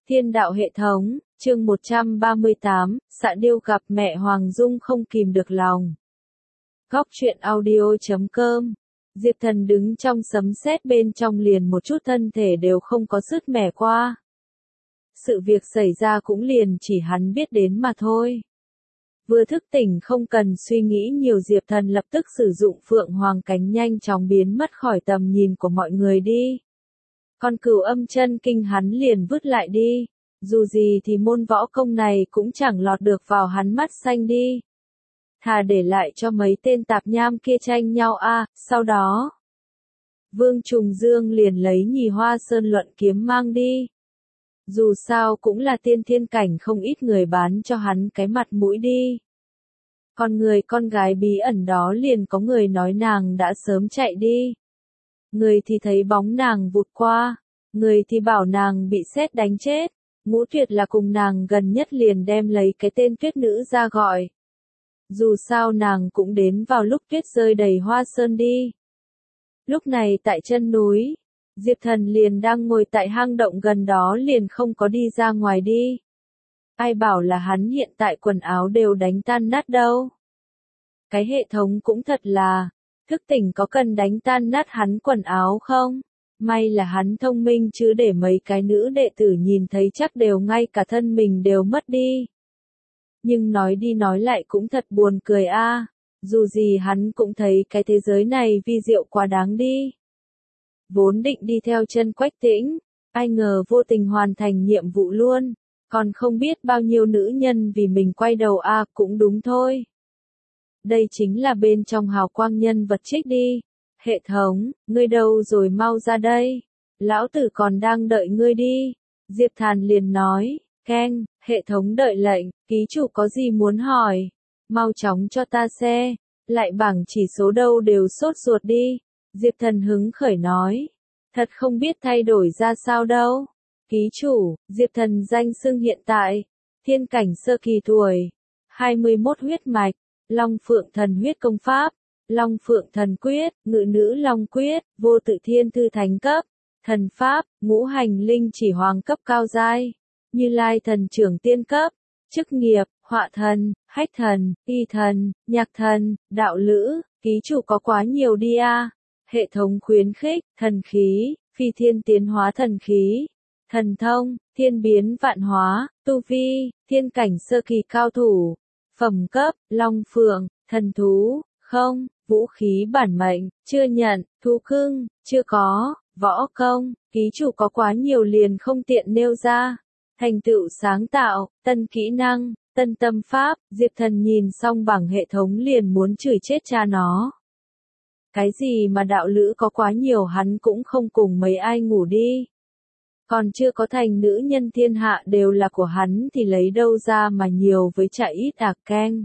Thiên đạo hệ thống, chương 138, Xạ Điêu gặp mẹ Hoàng Dung không kìm được lòng. Góc truyện audio.com. Diệp Thần đứng trong sấm sét bên trong liền một chút thân thể đều không có sứt mẻ qua. Sự việc xảy ra cũng liền chỉ hắn biết đến mà thôi. Vừa thức tỉnh không cần suy nghĩ nhiều, Diệp Thần lập tức sử dụng Phượng Hoàng cánh nhanh chóng biến mất khỏi tầm nhìn của mọi người đi. Con Cửu Âm chân kinh hắn liền vứt lại đi, dù gì thì môn võ công này cũng chẳng lọt được vào hắn mắt xanh đi. Thà để lại cho mấy tên tạp nham kia tranh nhau sau đó. Vương Trùng Dương liền lấy Nhì Hoa Sơn luận kiếm mang đi. Dù sao cũng là tiên thiên cảnh, không ít người bán cho hắn cái mặt mũi đi. Còn người con gái bí ẩn đó liền có người nói nàng đã sớm chạy đi. Người thì thấy bóng nàng vụt qua, người thì bảo nàng bị sét đánh chết. Ngũ Tuyệt là cùng nàng gần nhất liền đem lấy cái tên Tuyết Nữ ra gọi. Dù sao nàng cũng đến vào lúc tuyết rơi đầy Hoa Sơn đi. Lúc này tại chân núi, Diệp Thần liền đang ngồi tại hang động gần đó liền không có đi ra ngoài đi. Ai bảo là hắn hiện tại quần áo đều đánh tan nát đâu. Cái hệ thống cũng thật là, thức tỉnh có cần đánh tan nát hắn quần áo không? May là hắn thông minh chứ để mấy cái nữ đệ tử nhìn thấy chắc đều ngay cả thân mình đều mất đi. Nhưng nói đi nói lại cũng thật buồn cười dù gì hắn cũng thấy cái thế giới này vi diệu quá đáng đi. Vốn định đi theo chân Quách Tĩnh, ai ngờ vô tình hoàn thành nhiệm vụ luôn, còn không biết bao nhiêu nữ nhân vì mình quay đầu cũng đúng thôi. Đây chính là bên trong hào quang nhân vật trích đi. Hệ thống, ngươi đâu rồi, mau ra đây. Lão tử còn đang đợi ngươi đi. Diệp Thần liền nói, keng, hệ thống đợi lệnh, ký chủ có gì muốn hỏi? Mau chóng cho ta xe, lại bảng chỉ số đâu đều sốt ruột đi. Diệp Thần hứng khởi nói, thật không biết thay đổi ra sao đâu. Ký chủ, Diệp Thần danh xưng hiện tại, thiên cảnh sơ kỳ tuổi, 21 huyết mạch, Long Phượng Thần huyết công pháp. Long Phượng Thần Quyết, Ngự Nữ Long Quyết, Vô Tự Thiên Thư Thánh cấp, Thần Pháp, Ngũ Hành Linh Chỉ Hoàng cấp cao giai, Như Lai Thần Trưởng Tiên cấp, chức nghiệp, Họa Thần, Hách Thần, Y Thần, Nhạc Thần, Đạo Lữ, ký chủ có quá nhiều đi Hệ thống khuyến khích, thần khí, phi thiên tiến hóa thần khí, thần thông, thiên biến vạn hóa, tu vi, thiên cảnh sơ kỳ cao thủ, phẩm cấp, Long Phượng, thần thú, không. Vũ khí bản mệnh, chưa nhận, thú cưng, chưa có, võ công, ký chủ có quá nhiều liền không tiện nêu ra. Thành tựu sáng tạo, tân kỹ năng, tân tâm pháp, Diệp Thần nhìn xong bảng hệ thống liền muốn chửi chết cha nó. Cái gì mà đạo lữ có quá nhiều, hắn cũng không cùng mấy ai ngủ đi. Còn chưa có thành nữ nhân thiên hạ đều là của hắn thì lấy đâu ra mà nhiều với chả ít keng.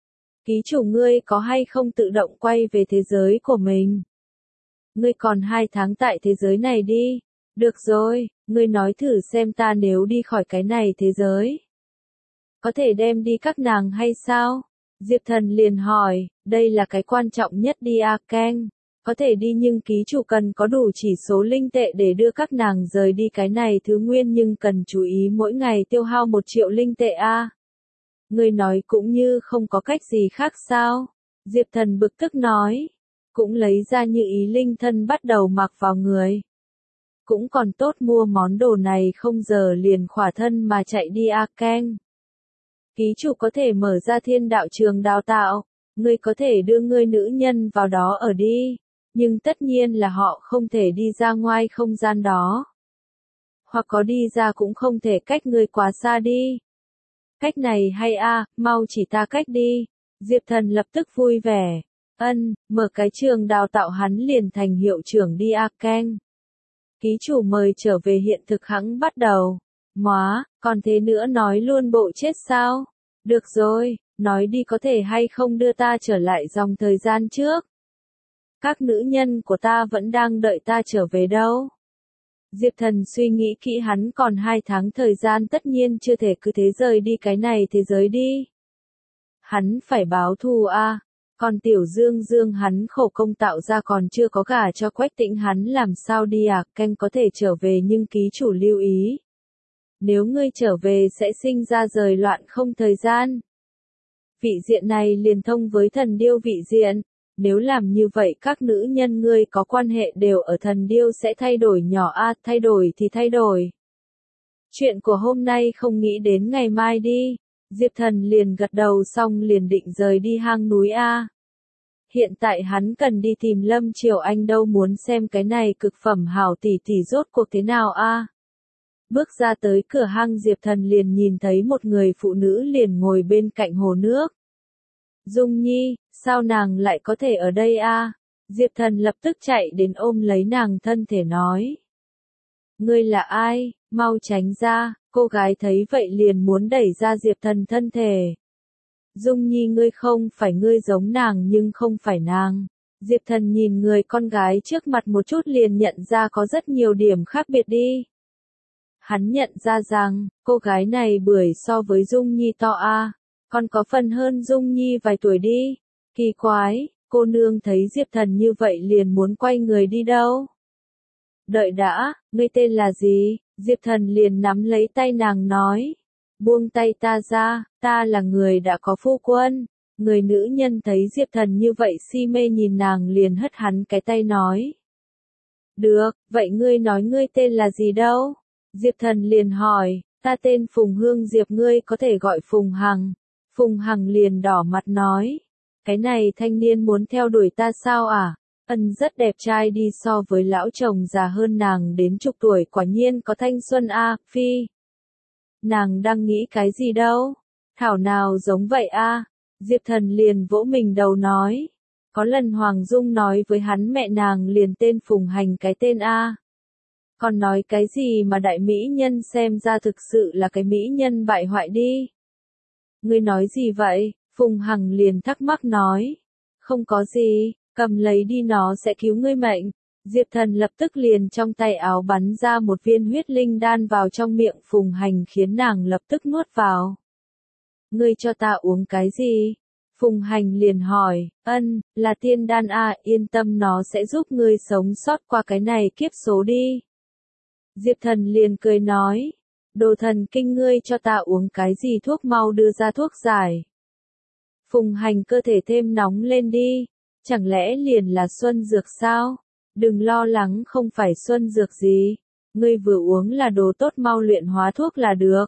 Ký chủ ngươi có hay không tự động quay về thế giới của mình? Ngươi còn 2 tháng tại thế giới này đi. Được rồi, ngươi nói thử xem ta nếu đi khỏi cái này thế giới. Có thể đem đi các nàng hay sao? Diệp Thần liền hỏi, đây là cái quan trọng nhất đi keng. Có thể đi nhưng ký chủ cần có đủ chỉ số linh tệ để đưa các nàng rời đi cái này thứ nguyên, nhưng cần chú ý mỗi ngày tiêu hao 1 triệu linh tệ Ngươi nói cũng như không có cách gì khác sao? Diệp Thần bực tức nói. Cũng lấy ra như ý linh thân bắt đầu mặc vào người. Cũng còn tốt mua món đồ này không giờ liền khỏa thân mà chạy đi keng. Ký chủ có thể mở ra thiên đạo trường đào tạo. Ngươi có thể đưa ngươi nữ nhân vào đó ở đi. Nhưng tất nhiên là họ không thể đi ra ngoài không gian đó. Hoặc có đi ra cũng không thể cách ngươi quá xa đi. Cách này hay mau chỉ ta cách đi. Diệp Thần lập tức vui vẻ. Mở cái trường đào tạo hắn liền thành hiệu trưởng đi keng. Ký chủ mời trở về hiện thực hẵng bắt đầu. Móa, còn thế nữa nói luôn bộ chết sao? Được rồi, nói đi có thể hay không đưa ta trở lại dòng thời gian trước. Các nữ nhân của ta vẫn đang đợi ta trở về đâu. Diệp Thần suy nghĩ kỹ, hắn còn 2 tháng thời gian, tất nhiên chưa thể cứ thế rời đi cái này thế giới đi. Hắn phải báo thù còn Tiểu Dương Dương hắn khổ công tạo ra còn chưa có gả cho Quách Tĩnh, hắn làm sao đi keng. Có thể trở về nhưng ký chủ lưu ý. Nếu ngươi trở về sẽ sinh ra rời loạn không thời gian. Vị diện này liền thông với thần điêu vị diện. Nếu làm như vậy các nữ nhân ngươi có quan hệ đều ở thần điêu sẽ thay đổi nhỏ a, thay đổi thì thay đổi. Chuyện của hôm nay không nghĩ đến ngày mai đi. Diệp Thần liền gật đầu xong liền định rời đi hang núi a. Hiện tại hắn cần đi tìm Lâm Triều Anh đâu, muốn xem cái này cực phẩm hảo tỷ tỷ rốt cuộc thế nào a. Bước ra tới cửa hang Diệp Thần liền nhìn thấy một người phụ nữ liền ngồi bên cạnh hồ nước. Dung Nhi, sao nàng lại có thể ở đây a? Diệp Thần lập tức chạy đến ôm lấy nàng thân thể nói. Ngươi là ai, mau tránh ra, cô gái thấy vậy liền muốn đẩy ra Diệp Thần thân thể. Dung Nhi ngươi không phải ngươi giống nàng nhưng không phải nàng. Diệp Thần nhìn người con gái trước mặt một chút liền nhận ra có rất nhiều điểm khác biệt đi. Hắn nhận ra rằng, cô gái này bưởi so với Dung Nhi to a, còn có phần hơn Dung Nhi vài tuổi đi. Kỳ quái, cô nương thấy Diệp Thần như vậy liền muốn quay người đi đâu. Đợi đã, ngươi tên là gì? Diệp Thần liền nắm lấy tay nàng nói. Buông tay ta ra, ta là người đã có phu quân. Người nữ nhân thấy Diệp Thần như vậy si mê nhìn nàng liền hất hắn cái tay nói. Được, vậy ngươi nói ngươi tên là gì đâu? Diệp Thần liền hỏi, ta tên Phùng Hương Diệp, ngươi có thể gọi Phùng Hằng. Phùng Hằng liền đỏ mặt nói, cái này thanh niên muốn theo đuổi ta sao à? Ân rất đẹp trai đi, so với lão chồng già hơn nàng đến chục tuổi quả nhiên có thanh xuân a. Phi. Nàng đang nghĩ cái gì đâu? Thảo nào giống vậy a. Diệp Thần liền vỗ mình đầu nói. Có lần Hoàng Dung nói với hắn mẹ nàng liền tên Phùng Hành cái tên a. Còn nói cái gì mà đại mỹ nhân, xem ra thực sự là cái mỹ nhân bại hoại đi. Ngươi nói gì vậy? Phùng Hằng liền thắc mắc nói. Không có gì, cầm lấy đi nó sẽ cứu ngươi mệnh. Diệp Thần lập tức liền trong tay áo bắn ra một viên huyết linh đan vào trong miệng Phùng Hành khiến nàng lập tức nuốt vào. Ngươi cho ta uống cái gì? Phùng Hành liền hỏi, ân, là tiên đan a, yên tâm nó sẽ giúp ngươi sống sót qua cái này kiếp số đi. Diệp Thần liền cười nói, đồ thần kinh, ngươi cho ta uống cái gì thuốc, mau đưa ra thuốc giải. Phùng Hành cơ thể thêm nóng lên đi, chẳng lẽ liền là xuân dược sao? Đừng lo lắng, không phải xuân dược gì, ngươi vừa uống là đồ tốt, mau luyện hóa thuốc là được.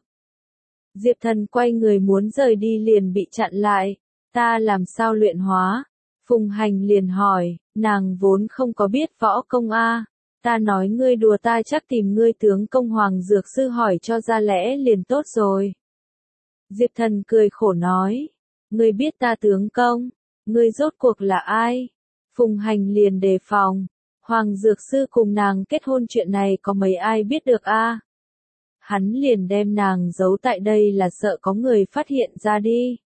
Diệp Thần quay người muốn rời đi liền bị chặn lại, ta làm sao luyện hóa? Phùng Hành liền hỏi, nàng vốn không có biết võ công a. Ta nói ngươi đùa, ta chắc tìm ngươi tướng công Hoàng Dược Sư hỏi cho ra lẽ liền tốt rồi. Diệp Thần cười khổ nói, ngươi biết ta tướng công, ngươi rốt cuộc là ai? Phùng Hành liền đề phòng, Hoàng Dược Sư cùng nàng kết hôn chuyện này có mấy ai biết được a? Hắn liền đem nàng giấu tại đây là sợ có người phát hiện ra đi.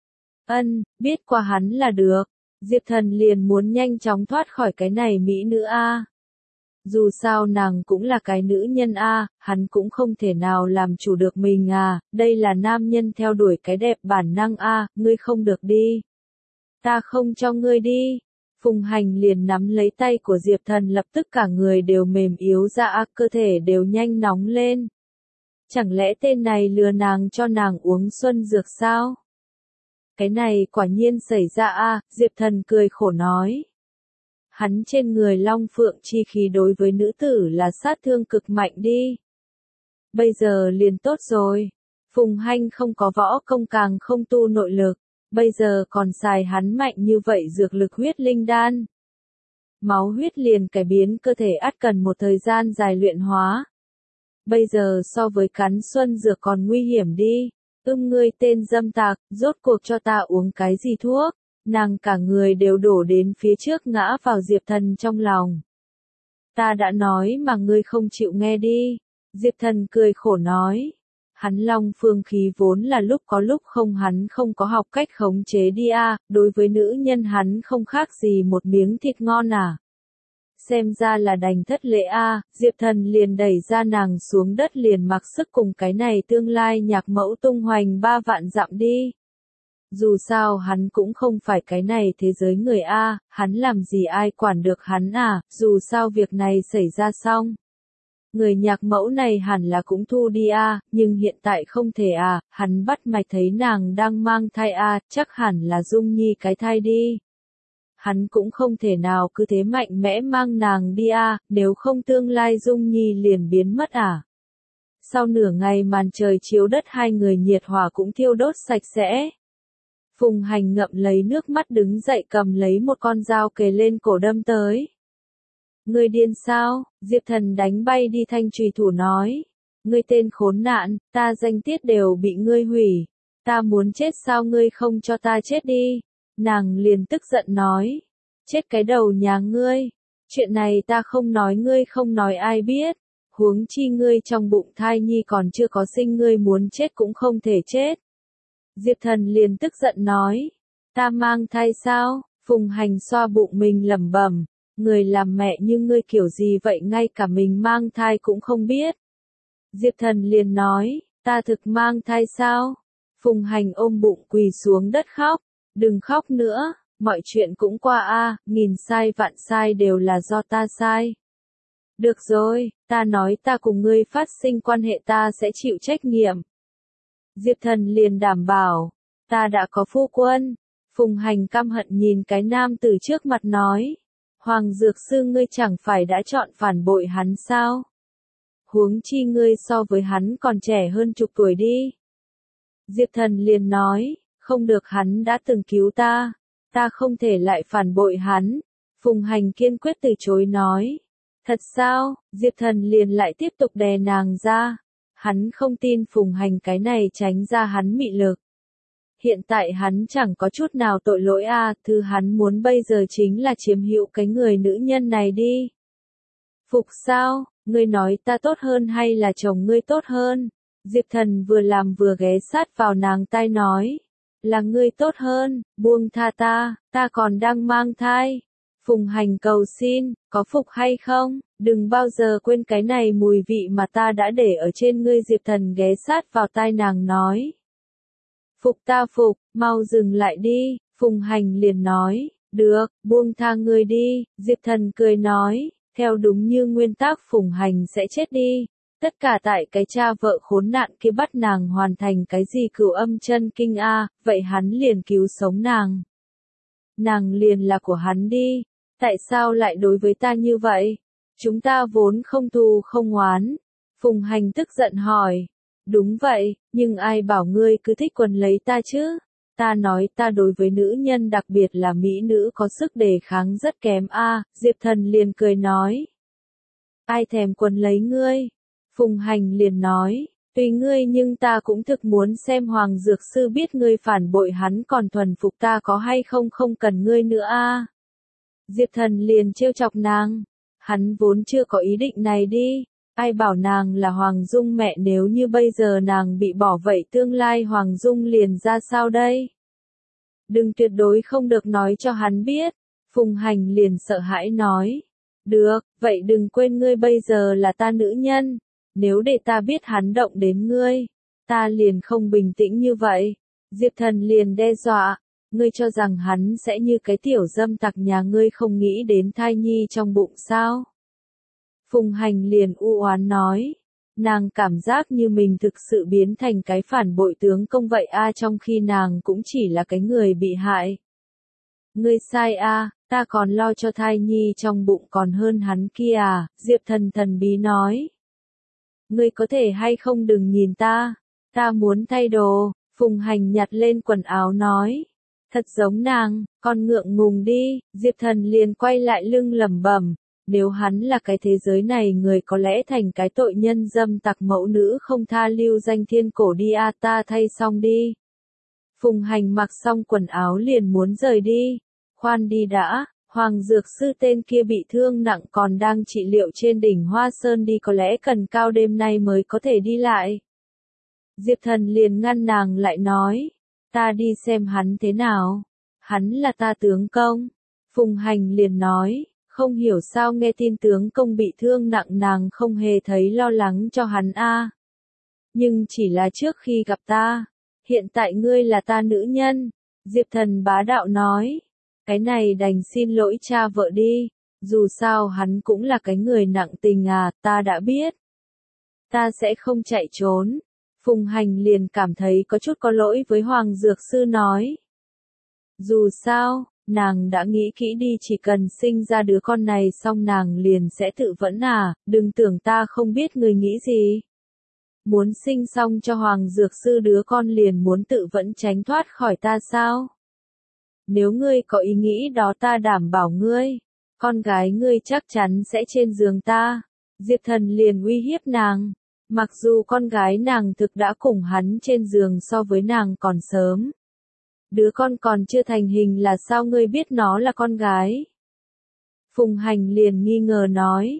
Ân, biết qua hắn là được. Diệp Thần liền muốn nhanh chóng thoát khỏi cái này mỹ nữ a. Dù sao nàng cũng là cái nữ nhân a, hắn cũng không thể nào làm chủ được mình à, đây là nam nhân theo đuổi cái đẹp bản năng a, ngươi không được đi. Ta không cho ngươi đi. Phùng Hành liền nắm lấy tay của Diệp Thần, lập tức cả người đều mềm yếu ra a, cơ thể đều nhanh nóng lên. Chẳng lẽ tên này lừa nàng cho nàng uống xuân dược sao? Cái này quả nhiên xảy ra a, Diệp Thần cười khổ nói. Hắn trên người long phượng chi khí đối với nữ tử là sát thương cực mạnh đi. Bây giờ liền tốt rồi. Phùng Hành không có võ công càng không tu nội lực. Bây giờ còn xài hắn mạnh như vậy dược lực huyết linh đan. Máu huyết liền cải biến cơ thể ắt cần một thời gian dài luyện hóa. Bây giờ so với cắn xuân dược còn nguy hiểm đi. Ngươi tên dâm tặc, rốt cuộc cho ta uống cái gì thuốc? Nàng cả người đều đổ đến phía trước ngã vào Diệp Thần trong lòng. Ta đã nói mà ngươi không chịu nghe đi. Diệp Thần cười khổ nói. Hắn long phương khí vốn là lúc có lúc không, hắn không có học cách khống chế đi a, đối với nữ nhân hắn không khác gì một miếng thịt ngon à. Xem ra là đành thất lễ a. Diệp Thần liền đẩy ra nàng xuống đất liền mặc sức cùng cái này tương lai nhạc mẫu tung hoành 3 vạn dặm đi. Dù sao hắn cũng không phải cái này thế giới người a, hắn làm gì ai quản được hắn à, dù sao việc này xảy ra xong. Người nhạc mẫu này hẳn là cũng thu đi à, nhưng hiện tại không thể à, hắn bắt mạch thấy nàng đang mang thai à, chắc hẳn là Dung Nhi cái thai đi. Hắn cũng không thể nào cứ thế mạnh mẽ mang nàng đi à, nếu không tương lai Dung Nhi liền biến mất à. Sau nửa ngày màn trời chiếu đất hai người nhiệt hỏa cũng thiêu đốt sạch sẽ. Phùng Hành ngậm lấy nước mắt đứng dậy cầm lấy một con dao kề lên cổ đâm tới. Ngươi điên sao? Diệp Thần đánh bay đi thanh chùy thủ nói. Ngươi tên khốn nạn, ta danh tiết đều bị ngươi hủy. Ta muốn chết sao ngươi không cho ta chết đi? Nàng liền tức giận nói. Chết cái đầu nhà ngươi. Chuyện này ta không nói ngươi không nói ai biết. Huống chi ngươi trong bụng thai nhi còn chưa có sinh ngươi muốn chết cũng không thể chết. Diệp Thần liền tức giận nói. Ta mang thai sao? Phùng Hành xoa bụng mình lẩm bẩm. Người làm mẹ như ngươi kiểu gì vậy ngay cả mình mang thai cũng không biết. Diệp Thần liền nói, ta thực mang thai sao? Phùng Hành ôm bụng quỳ xuống đất khóc, đừng khóc nữa, mọi chuyện cũng qua a, nghìn sai vạn sai đều là do ta sai. Được rồi, ta nói ta cùng ngươi phát sinh quan hệ ta sẽ chịu trách nhiệm. Diệp Thần liền đảm bảo, ta đã có phu quân. Phùng Hành căm hận nhìn cái nam từ trước mặt nói. Hoàng Dược Sư ngươi chẳng phải đã chọn phản bội hắn sao? Huống chi ngươi so với hắn còn trẻ hơn chục tuổi đi. Diệp Thần liền nói, không được hắn đã từng cứu ta không thể lại phản bội hắn. Phùng Hành kiên quyết từ chối nói. Thật sao? Diệp Thần liền lại tiếp tục đè nàng ra. Hắn không tin Phùng Hành cái này tránh ra hắn mị lực. Hiện tại hắn chẳng có chút nào tội lỗi à, thứ hắn muốn bây giờ chính là chiếm hữu cái người nữ nhân này đi. Phục sao, ngươi nói ta tốt hơn hay là chồng ngươi tốt hơn? Diệp Thần vừa làm vừa ghé sát vào nàng tai nói. Là ngươi tốt hơn, buông tha ta còn đang mang thai. Phùng Hành cầu xin, có phục hay không? Đừng bao giờ quên cái này mùi vị mà ta đã để ở trên ngươi. Diệp Thần ghé sát vào tai nàng nói. Phục ta phục, mau dừng lại đi, Phùng Hành liền nói, được, buông tha ngươi đi, Diệp Thần cười nói, theo đúng như nguyên tắc Phùng Hành sẽ chết đi, tất cả tại cái cha vợ khốn nạn kia bắt nàng hoàn thành cái gì cửu âm chân kinh a, vậy hắn liền cứu sống nàng. Nàng liền là của hắn đi, tại sao lại đối với ta như vậy? Chúng ta vốn không thù không oán. Phùng Hành tức giận hỏi. Đúng vậy, nhưng ai bảo ngươi cứ thích quần lấy ta chứ? Ta nói ta đối với nữ nhân đặc biệt là mỹ nữ có sức đề kháng rất kém a. Diệp Thần liền cười nói. Ai thèm quần lấy ngươi? Phùng Hành liền nói, tùy ngươi nhưng ta cũng thực muốn xem Hoàng Dược Sư biết ngươi phản bội hắn còn thuần phục ta có hay không không cần ngươi nữa a. Diệp Thần liền trêu chọc nàng. Hắn vốn chưa có ý định này đi. Ai bảo nàng là Hoàng Dung mẹ nếu như bây giờ nàng bị bỏ vậy tương lai Hoàng Dung liền ra sao đây? Đừng tuyệt đối không được nói cho hắn biết. Phùng Hành liền sợ hãi nói. Được, vậy đừng quên ngươi bây giờ là ta nữ nhân. Nếu để ta biết hắn động đến ngươi, ta liền không bình tĩnh như vậy. Diệp Thần liền đe dọa. Ngươi cho rằng hắn sẽ như cái tiểu dâm tặc nhà ngươi không nghĩ đến thai nhi trong bụng sao? Phùng Hành liền u oán nói, nàng cảm giác như mình thực sự biến thành cái phản bội tướng công vậy a, trong khi nàng cũng chỉ là cái người bị hại. Ngươi sai a, ta còn lo cho thai nhi trong bụng còn hơn hắn kia à, Diệp Thần thần bí nói. Ngươi có thể hay không đừng nhìn ta muốn thay đồ. Phùng Hành nhặt lên quần áo nói. Thật giống nàng, con ngượng ngùng đi. Diệp Thần liền quay lại lưng lẩm bẩm. Nếu hắn là cái thế giới này người có lẽ thành cái tội nhân dâm tặc mẫu nữ không tha lưu danh thiên cổ đi a, ta thay xong đi. Phùng Hành mặc xong quần áo liền muốn rời đi. Khoan đi đã, Hoàng Dược Sư tên kia bị thương nặng còn đang trị liệu trên đỉnh Hoa Sơn đi có lẽ cần cao đêm nay mới có thể đi lại. Diệp Thần liền ngăn nàng lại nói, ta đi xem hắn thế nào. Hắn là ta tướng công. Phùng Hành liền nói. Không hiểu sao nghe tin tướng công bị thương nặng nàng không hề thấy lo lắng cho hắn a. Nhưng chỉ là trước khi gặp ta. Hiện tại ngươi là ta nữ nhân. Diệp Thần bá đạo nói. Cái này đành xin lỗi cha vợ đi. Dù sao hắn cũng là cái người nặng tình à, ta đã biết. Ta sẽ không chạy trốn. Phùng Hành liền cảm thấy có chút có lỗi với Hoàng Dược Sư nói. Dù sao, nàng đã nghĩ kỹ đi, chỉ cần sinh ra đứa con này xong nàng liền sẽ tự vẫn à, đừng tưởng ta không biết người nghĩ gì. Muốn sinh xong cho Hoàng Dược Sư đứa con liền muốn tự vẫn tránh thoát khỏi ta sao? Nếu ngươi có ý nghĩ đó ta đảm bảo ngươi, con gái ngươi chắc chắn sẽ trên giường ta. Diệp Thần liền uy hiếp nàng. Mặc dù con gái nàng thực đã cùng hắn trên giường so với nàng còn sớm. Đứa con còn chưa thành hình là sao ngươi biết nó là con gái? Phùng Hành liền nghi ngờ nói.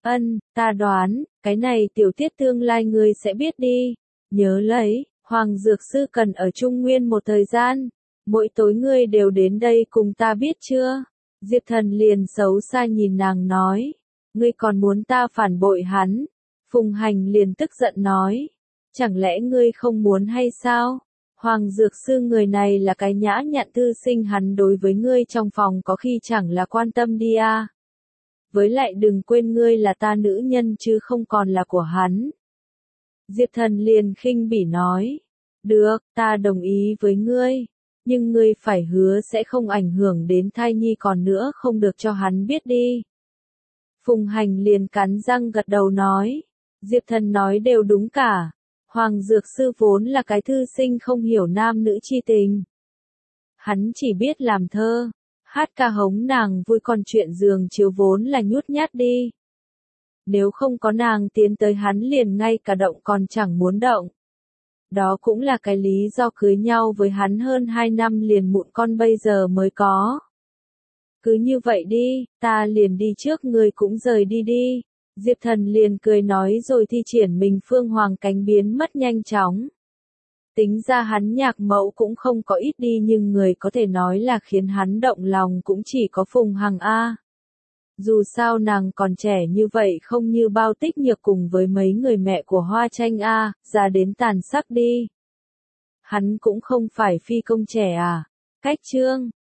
Ta đoán, cái này tiểu tiết tương lai ngươi sẽ biết đi. Nhớ lấy, Hoàng Dược Sư cần ở Trung Nguyên một thời gian. Mỗi tối ngươi đều đến đây cùng ta biết chưa? Diệp Thần liền xấu xa nhìn nàng nói. Ngươi còn muốn ta phản bội hắn? Phùng Hành liền tức giận nói. Chẳng lẽ ngươi không muốn hay sao? Hoàng Dược Sư người này là cái nhã nhặn thư sinh, hắn đối với ngươi trong phòng có khi chẳng là quan tâm đi à. Với lại đừng quên ngươi là ta nữ nhân chứ không còn là của hắn. Diệp Thần liền khinh bỉ nói. Được, ta đồng ý với ngươi. Nhưng ngươi phải hứa sẽ không ảnh hưởng đến thai nhi, còn nữa không được cho hắn biết đi. Phùng Hành liền cắn răng gật đầu nói. Diệp Thần nói đều đúng cả. Hoàng Dược Sư vốn là cái thư sinh không hiểu nam nữ chi tình. Hắn chỉ biết làm thơ, hát ca hống nàng vui, còn chuyện giường chiếu vốn là nhút nhát đi. Nếu không có nàng tiến tới hắn liền ngay cả động còn chẳng muốn động. Đó cũng là cái lý do cưới nhau với hắn hơn 2 năm liền mụn con bây giờ mới có. Cứ như vậy đi, ta liền đi trước, người cũng rời đi đi. Diệp Thần liền cười nói rồi thi triển mình Phương Hoàng cánh biến mất nhanh chóng. Tính ra hắn nhạc mẫu cũng không có ít đi, nhưng người có thể nói là khiến hắn động lòng cũng chỉ có Phùng Hằng A. Dù sao nàng còn trẻ như vậy, không như Bao Tích Nhược cùng với mấy người mẹ của Hoa Tranh A, già đến tàn sắc đi. Hắn cũng không phải phi công trẻ à. Cách chương